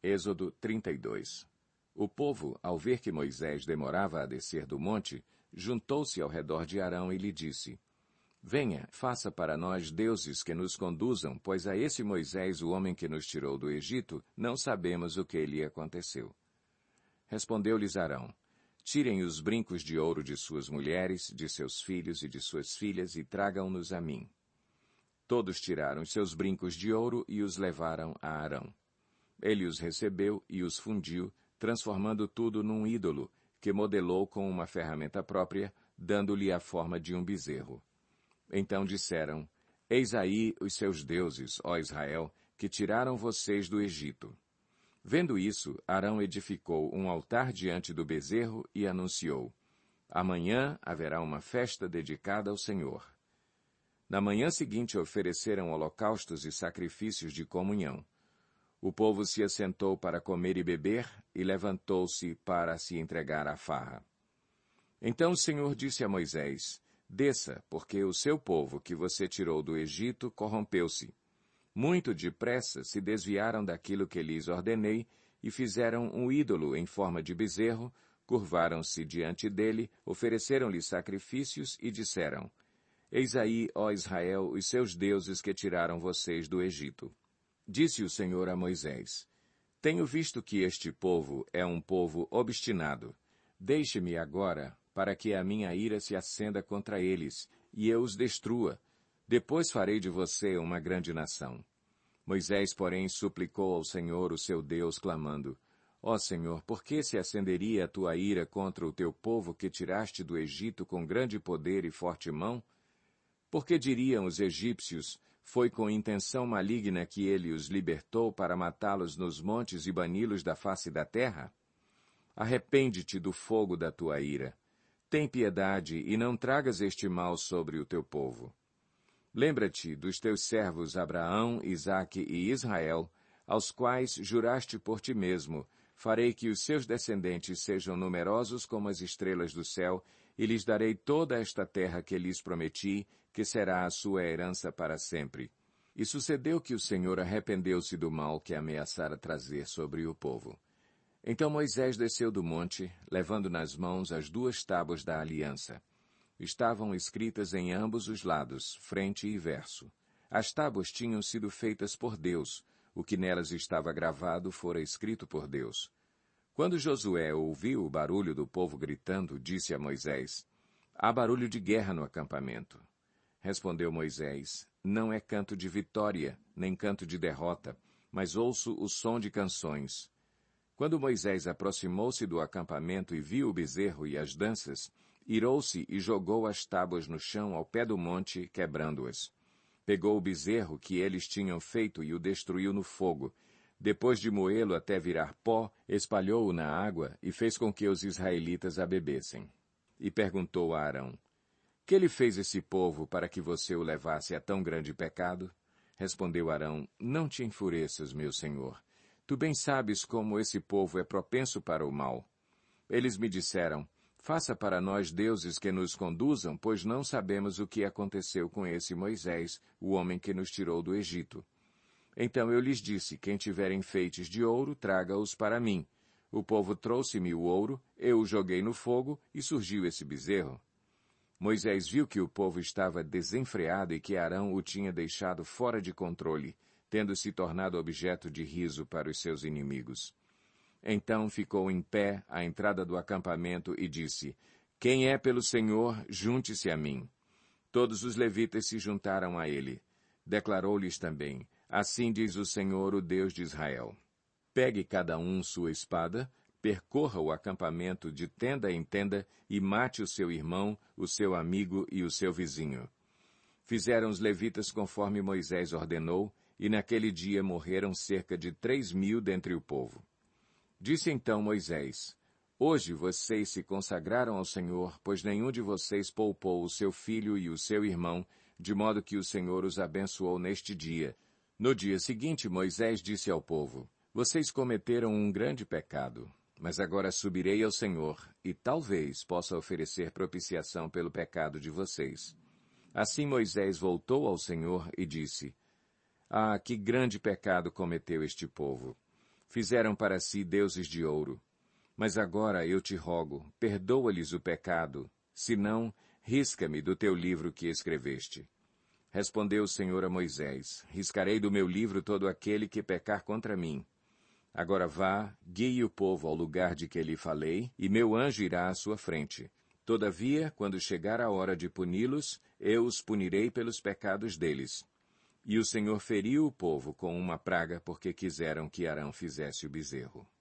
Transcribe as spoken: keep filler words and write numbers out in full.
Êxodo trinta e dois. O povo, ao ver que Moisés demorava a descer do monte, juntou-se ao redor de Arão e lhe disse: Venha, faça para nós deuses que nos conduzam, pois a esse Moisés, o homem que nos tirou do Egito, não sabemos o que lhe aconteceu. Respondeu-lhes Arão: Tirem os brincos de ouro de suas mulheres, de seus filhos e de suas filhas e tragam-nos a mim. Todos tiraram os seus brincos de ouro e os levaram a Arão. Ele os recebeu e os fundiu, transformando tudo num ídolo, que modelou com uma ferramenta própria, dando-lhe a forma de um bezerro. Então disseram: Eis aí os seus deuses, ó Israel, que tiraram vocês do Egito. Vendo isso, Arão edificou um altar diante do bezerro e anunciou: Amanhã haverá uma festa dedicada ao Senhor. Na manhã seguinte ofereceram holocaustos e sacrifícios de comunhão. O povo se assentou para comer e beber, e levantou-se para se entregar à farra. Então o Senhor disse a Moisés: Desça, porque o seu povo, que você tirou do Egito, corrompeu-se. Muito depressa se desviaram daquilo que lhes ordenei, e fizeram um ídolo em forma de bezerro, curvaram-se diante dele, ofereceram-lhe sacrifícios e disseram: Eis aí, ó Israel, os seus deuses que tiraram vocês do Egito. Disse o Senhor a Moisés: Tenho visto que este povo é um povo obstinado. Deixe-me agora, para que a minha ira se acenda contra eles, e eu os destrua. Depois farei de você uma grande nação. Moisés, porém, suplicou ao Senhor, o seu Deus, clamando: Ó Senhor, por que se acenderia a tua ira contra o teu povo que tiraste do Egito com grande poder e forte mão? Porque diriam os egípcios: Foi com intenção maligna que ele os libertou para matá-los nos montes e bani-los da face da terra? Arrepende-te do fogo da tua ira. Tem piedade e não tragas este mal sobre o teu povo. Lembra-te dos teus servos Abraão, Isaque e Israel, aos quais juraste por ti mesmo: Farei que os seus descendentes sejam numerosos como as estrelas do céu, e lhes darei toda esta terra que lhes prometi, que será a sua herança para sempre. E sucedeu que o Senhor arrependeu-se do mal que ameaçara trazer sobre o povo. Então Moisés desceu do monte, levando nas mãos as duas tábuas da aliança. Estavam escritas em ambos os lados, frente e verso. As tábuas tinham sido feitas por Deus. O que nelas estava gravado fora escrito por Deus. Quando Josué ouviu o barulho do povo gritando, disse a Moisés: Há barulho de guerra no acampamento. Respondeu Moisés: Não é canto de vitória, nem canto de derrota, mas ouço o som de canções. Quando Moisés aproximou-se do acampamento e viu o bezerro e as danças, irou-se e jogou as tábuas no chão ao pé do monte, quebrando-as. Pegou o bezerro que eles tinham feito e o destruiu no fogo. Depois de moê-lo até virar pó, espalhou-o na água e fez com que os israelitas a bebessem. E perguntou a Arão: Que lhe fez esse povo para que você o levasse a tão grande pecado? Respondeu Arão: Não te enfureças, meu senhor. Tu bem sabes como esse povo é propenso para o mal. Eles me disseram: Faça para nós deuses que nos conduzam, pois não sabemos o que aconteceu com esse Moisés, o homem que nos tirou do Egito. Então eu lhes disse: Quem tiver enfeites de ouro, traga-os para mim. O povo trouxe-me o ouro, eu o joguei no fogo, e surgiu esse bezerro. Moisés viu que o povo estava desenfreado e que Arão o tinha deixado fora de controle, tendo se tornado objeto de riso para os seus inimigos. Então ficou em pé à entrada do acampamento e disse: Quem é pelo Senhor, junte-se a mim. Todos os levitas se juntaram a ele. Declarou-lhes também: Assim diz o Senhor, o Deus de Israel: Pegue cada um sua espada, percorra o acampamento de tenda em tenda e mate o seu irmão, o seu amigo e o seu vizinho. Fizeram os levitas conforme Moisés ordenou, e naquele dia morreram cerca de três mil dentre o povo. Disse então Moisés: Hoje vocês se consagraram ao Senhor, pois nenhum de vocês poupou o seu filho e o seu irmão, de modo que o Senhor os abençoou neste dia. No dia seguinte, Moisés disse ao povo: Vocês cometeram um grande pecado, mas agora subirei ao Senhor, e talvez possa oferecer propiciação pelo pecado de vocês. Assim Moisés voltou ao Senhor e disse: Ah, que grande pecado cometeu este povo! Fizeram para si deuses de ouro. Mas agora eu te rogo, perdoa-lhes o pecado, senão, risca-me do teu livro que escreveste. Respondeu o Senhor a Moisés, riscarei do meu livro todo aquele que pecar contra mim. Agora vá, guie o povo ao lugar de que lhe falei, e meu anjo irá à sua frente. Todavia, quando chegar a hora de puni-los, eu os punirei pelos pecados deles. E o Senhor feriu o povo com uma praga porque quiseram que Arão fizesse o bezerro.